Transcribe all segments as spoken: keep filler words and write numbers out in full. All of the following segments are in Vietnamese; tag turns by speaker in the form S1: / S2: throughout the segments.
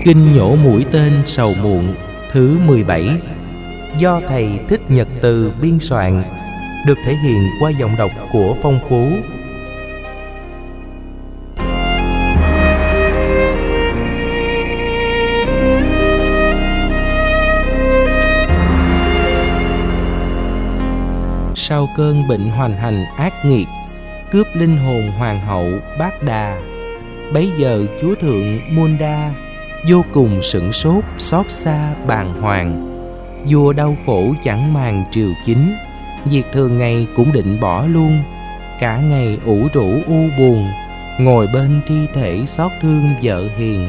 S1: Kinh nhổ mũi tên sầu muộn thứ mười bảy, do thầy Thích Nhật Từ biên soạn, được thể hiện qua giọng đọc của Phong Phú. Sau cơn bệnh hoành hành ác nghiệt, cướp linh hồn hoàng hậu Bát Đà, bấy giờ chúa thượng Munda vô cùng sửng sốt, xót xa bàng hoàng. Vua đau khổ chẳng màng triều chính, việc thường ngày cũng định bỏ luôn. Cả ngày ủ rũ u buồn, ngồi bên thi thể xót thương vợ hiền.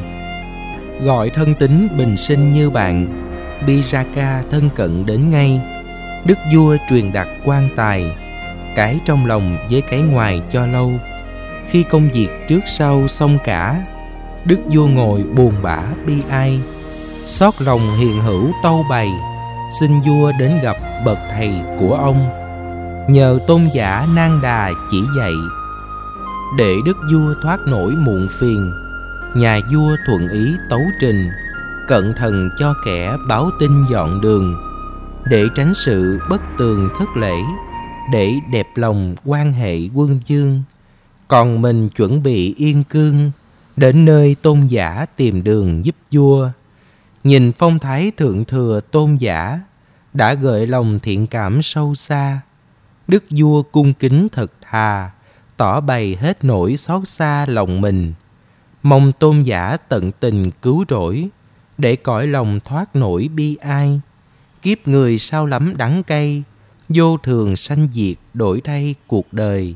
S1: Gọi thân tín bình sinh như bạn, Bijaka thân cận đến ngay. Đức vua truyền đặt quan tài, cái trong lòng với cái ngoài cho lâu. Khi công việc trước sau xong cả, đức vua ngồi buồn bã bi ai. Xót lòng hiền hữu tâu bày, xin vua đến gặp bậc thầy của ông, nhờ tôn giả Nang Đà chỉ dạy, để đức vua thoát nổi muộn phiền. Nhà vua thuận ý tấu trình, cận thần cho kẻ báo tin dọn đường, để tránh sự bất tường thất lễ, để đẹp lòng quan hệ quân vương. Còn mình chuẩn bị yên cương, đến nơi tôn giả tìm đường giúp vua. Nhìn phong thái thượng thừa tôn giả, đã gợi lòng thiện cảm sâu xa. Đức vua cung kính thật thà, tỏ bày hết nỗi xót xa lòng mình. Mong tôn giả tận tình cứu rỗi, để cõi lòng thoát nỗi bi ai. Kiếp người sao lắm đắng cay, vô thường sanh diệt đổi thay cuộc đời.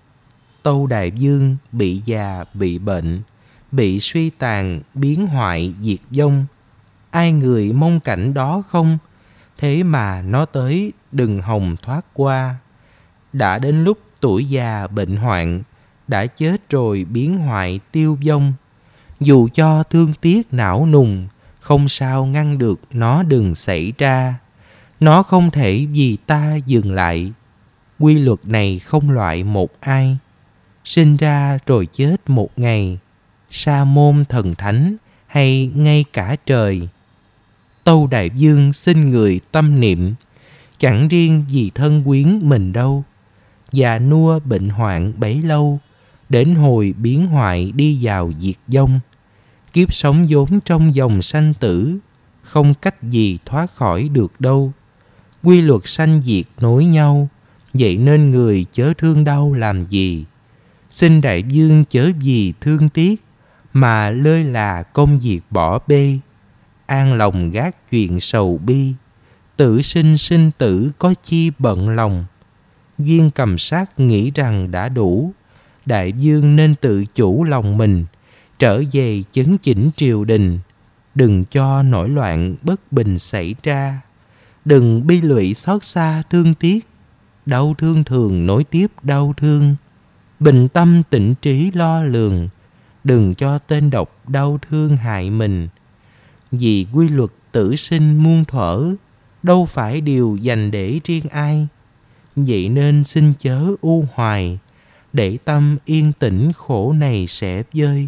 S1: Tâu Đại Vương bị già bị bệnh, bị suy tàn biến hoại diệt vong. Ai người mong cảnh đó không? Thế mà nó tới đừng hòng thoát qua. Đã đến lúc tuổi già bệnh hoạn, đã chết rồi biến hoại tiêu vong. Dù cho thương tiếc não nùng, không sao ngăn được nó đừng xảy ra. Nó không thể vì ta dừng lại, quy luật này không loại một ai. Sinh ra rồi chết một ngày, sa môn thần thánh hay ngay cả trời. Tâu Đại Vương xin người tâm niệm, chẳng riêng vì thân quyến mình đâu. Già nua bệnh hoạn bấy lâu, đến hồi biến hoại đi vào diệt vong. Kiếp sống vốn trong dòng sanh tử, không cách gì thoát khỏi được đâu. Quy luật sanh diệt nối nhau, vậy nên người chớ thương đau làm gì. Xin Đại Vương chớ vì thương tiếc, mà lơi là công việc bỏ bê. An lòng gác chuyện sầu bi, tự sinh sinh tử có chi bận lòng. Duyên cầm sát nghĩ rằng đã đủ, Đại Vương nên tự chủ lòng mình, trở về chấn chỉnh triều đình. Đừng cho nổi loạn bất bình xảy ra, đừng bi lụy xót xa thương tiếc. Đau thương thường nối tiếp đau thương, bình tâm tịnh trí lo lường. Đừng cho tên độc đau thương hại mình. Vì quy luật tử sinh muôn thuở, đâu phải điều dành để riêng ai. Vậy nên xin chớ u hoài, để tâm yên tĩnh khổ này sẽ vơi.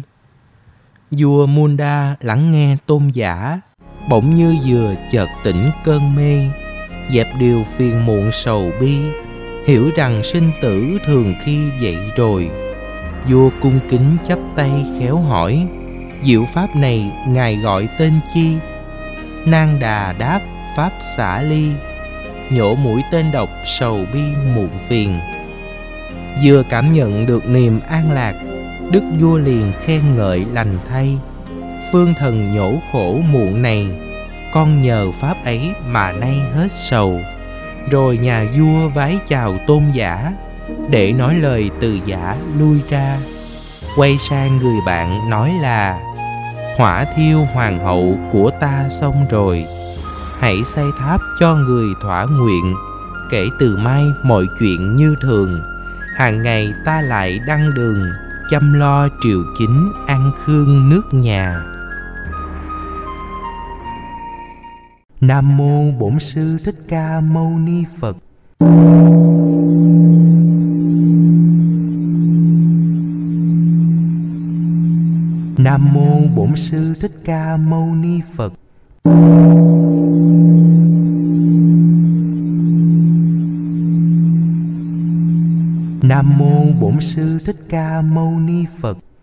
S1: Vua Munda lắng nghe tôn giả, bỗng như vừa chợt tỉnh cơn mê. Dẹp điều phiền muộn sầu bi, hiểu rằng sinh tử thường khi vậy rồi. Vua cung kính chắp tay khéo hỏi, diệu pháp này ngài gọi tên chi? Nang Đà đáp, pháp xả ly, nhổ mũi tên độc sầu bi muộn phiền. Vừa cảm nhận được niềm an lạc, đức vua liền khen ngợi lành thay. Phương thần nhổ khổ muộn này, con nhờ pháp ấy mà nay hết sầu. Rồi nhà vua vái chào tôn giả, để nói lời từ giả lui ra. Quay sang người bạn nói là, hỏa thiêu hoàng hậu của ta xong rồi, hãy xây tháp cho người thỏa nguyện. Kể từ mai mọi chuyện như thường, hàng ngày ta lại đăng đường, chăm lo triều chính an khương nước nhà. Nam mô Bổn Sư Thích Ca Mâu Ni Phật. Nam mô Bổn Sư Thích Ca Mâu Ni Phật. Nam mô Bổn Sư Thích Ca Mâu Ni Phật.